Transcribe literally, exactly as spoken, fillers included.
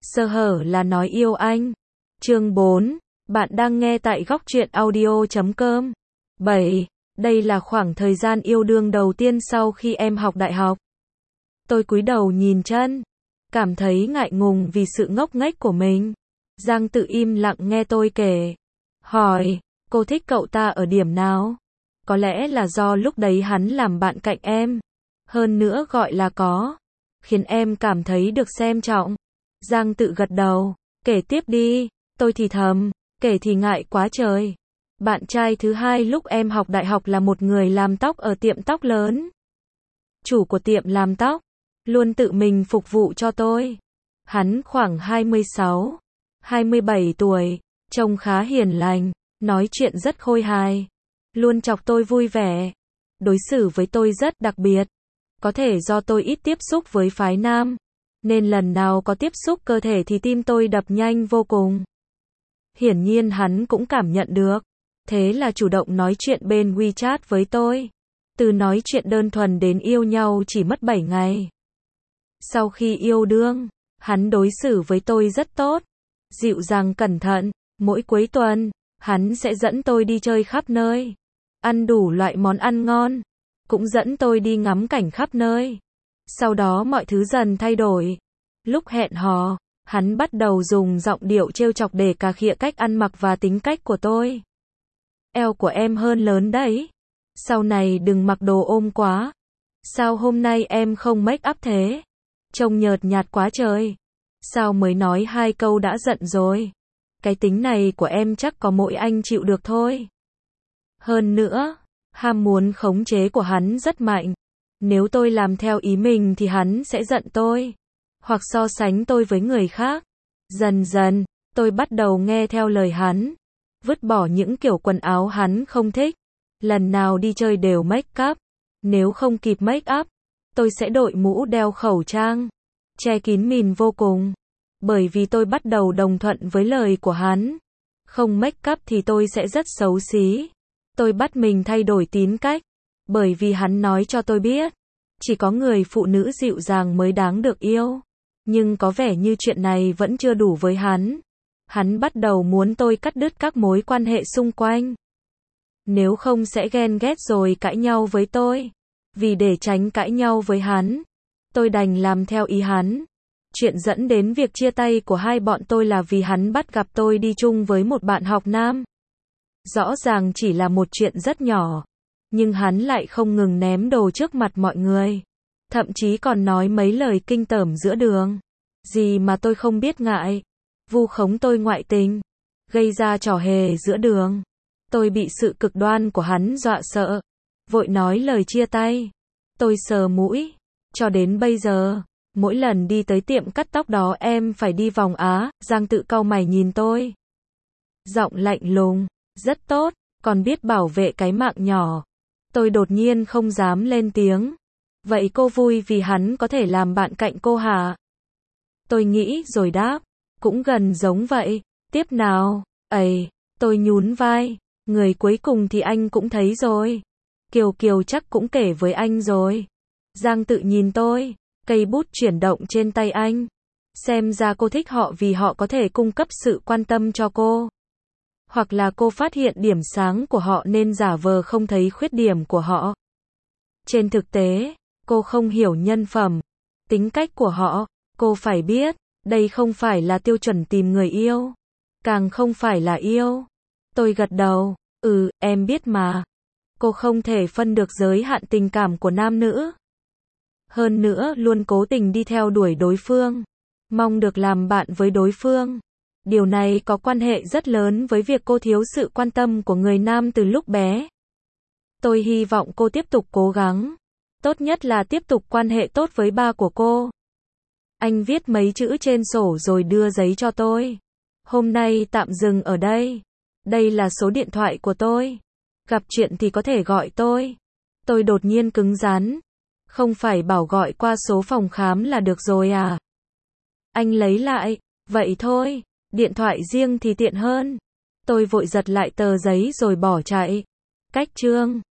Sơ hở là nói yêu anh. Chương bốn. Bạn đang nghe tại góc truyện audio chấm com. bảy. Đây là khoảng thời gian yêu đương đầu tiên sau khi em học đại học. Tôi cúi đầu nhìn chân, cảm thấy ngại ngùng vì sự ngốc nghếch của mình. Giang Tự im lặng nghe tôi kể. Hỏi, cô thích cậu ta ở điểm nào? Có lẽ là do lúc đấy hắn làm bạn cạnh em. Hơn nữa gọi là có. Khiến em cảm thấy được xem trọng. Giang Tự gật đầu. Kể tiếp đi. Tôi thì thầm. Kể thì ngại quá trời. Bạn trai thứ hai lúc em học đại học là một người làm tóc ở tiệm tóc lớn. Chủ của tiệm làm tóc luôn tự mình phục vụ cho tôi. Hắn khoảng hai mươi sáu, hai mươi bảy tuổi, trông khá hiền lành, nói chuyện rất khôi hài, luôn chọc tôi vui vẻ. Đối xử với tôi rất đặc biệt. Có thể do tôi ít tiếp xúc với phái nam, nên lần nào có tiếp xúc cơ thể thì tim tôi đập nhanh vô cùng. Hiển nhiên hắn cũng cảm nhận được. Thế là chủ động nói chuyện bên WeChat với tôi. Từ nói chuyện đơn thuần đến yêu nhau chỉ mất bảy ngày. Sau khi yêu đương, hắn đối xử với tôi rất tốt, dịu dàng cẩn thận. Mỗi cuối tuần, hắn sẽ dẫn tôi đi chơi khắp nơi, ăn đủ loại món ăn ngon, cũng dẫn tôi đi ngắm cảnh khắp nơi. Sau đó mọi thứ dần thay đổi. Lúc hẹn hò, hắn bắt đầu dùng giọng điệu trêu chọc để cà khịa cách ăn mặc và tính cách của tôi. Eo của em hơn lớn đấy. Sau này đừng mặc đồ ôm quá. Sao hôm nay em không make up thế? Trông nhợt nhạt quá trời. Sao mới nói hai câu đã giận rồi? Cái tính này của em chắc có mỗi anh chịu được thôi. Hơn nữa, ham muốn khống chế của hắn rất mạnh. Nếu tôi làm theo ý mình thì hắn sẽ giận tôi, hoặc so sánh tôi với người khác. Dần dần, tôi bắt đầu nghe theo lời hắn, vứt bỏ những kiểu quần áo hắn không thích. Lần nào đi chơi đều make up. Nếu không kịp make up, tôi sẽ đội mũ đeo khẩu trang, che kín mìn vô cùng. Bởi vì tôi bắt đầu đồng thuận với lời của hắn. Không make up thì tôi sẽ rất xấu xí. Tôi bắt mình thay đổi tính cách. Bởi vì hắn nói cho tôi biết, chỉ có người phụ nữ dịu dàng mới đáng được yêu. Nhưng có vẻ như chuyện này vẫn chưa đủ với hắn. Hắn bắt đầu muốn tôi cắt đứt các mối quan hệ xung quanh. Nếu không sẽ ghen ghét rồi cãi nhau với tôi. Vì để tránh cãi nhau với hắn, tôi đành làm theo ý hắn. Chuyện dẫn đến việc chia tay của hai bọn tôi là vì hắn bắt gặp tôi đi chung với một bạn học nam. Rõ ràng chỉ là một chuyện rất nhỏ, nhưng hắn lại không ngừng ném đồ trước mặt mọi người. Thậm chí còn nói mấy lời kinh tởm giữa đường. Gì mà tôi không biết ngại. Vu khống tôi ngoại tình, gây ra trò hề giữa đường. Tôi bị sự cực đoan của hắn dọa sợ, vội nói lời chia tay. Tôi sờ mũi. Cho đến bây giờ, mỗi lần đi tới tiệm cắt tóc đó em phải đi vòng Á. Giang Tự cau mày nhìn tôi, giọng lạnh lùng. Rất tốt, còn biết bảo vệ cái mạng nhỏ. Tôi đột nhiên không dám lên tiếng. Vậy cô vui vì hắn có thể làm bạn cạnh cô hả? Tôi nghĩ rồi đáp. Cũng gần giống vậy. Tiếp nào? Ây, tôi nhún vai. Người cuối cùng thì anh cũng thấy rồi. Kiều Kiều chắc cũng kể với anh rồi. Giang Tự nhìn tôi. Cây bút chuyển động trên tay anh. Xem ra cô thích họ vì họ có thể cung cấp sự quan tâm cho cô. Hoặc là cô phát hiện điểm sáng của họ nên giả vờ không thấy khuyết điểm của họ. Trên thực tế, cô không hiểu nhân phẩm, tính cách của họ. Cô phải biết, đây không phải là tiêu chuẩn tìm người yêu. Càng không phải là yêu. Tôi gật đầu. Ừ, em biết mà. Cô không thể phân được giới hạn tình cảm của nam nữ. Hơn nữa luôn cố tình đi theo đuổi đối phương, mong được làm bạn với đối phương. Điều này có quan hệ rất lớn với việc cô thiếu sự quan tâm của người nam từ lúc bé. Tôi hy vọng cô tiếp tục cố gắng. Tốt nhất là tiếp tục quan hệ tốt với ba của cô. Anh viết mấy chữ trên sổ rồi đưa giấy cho tôi. Hôm nay tạm dừng ở đây. Đây là số điện thoại của tôi. Gặp chuyện thì có thể gọi tôi. Tôi đột nhiên cứng rắn. Không phải bảo gọi qua số phòng khám là được rồi à? Anh lấy lại. Vậy thôi. Điện thoại riêng thì tiện hơn. Tôi vội giật lại tờ giấy rồi bỏ chạy. Cách chương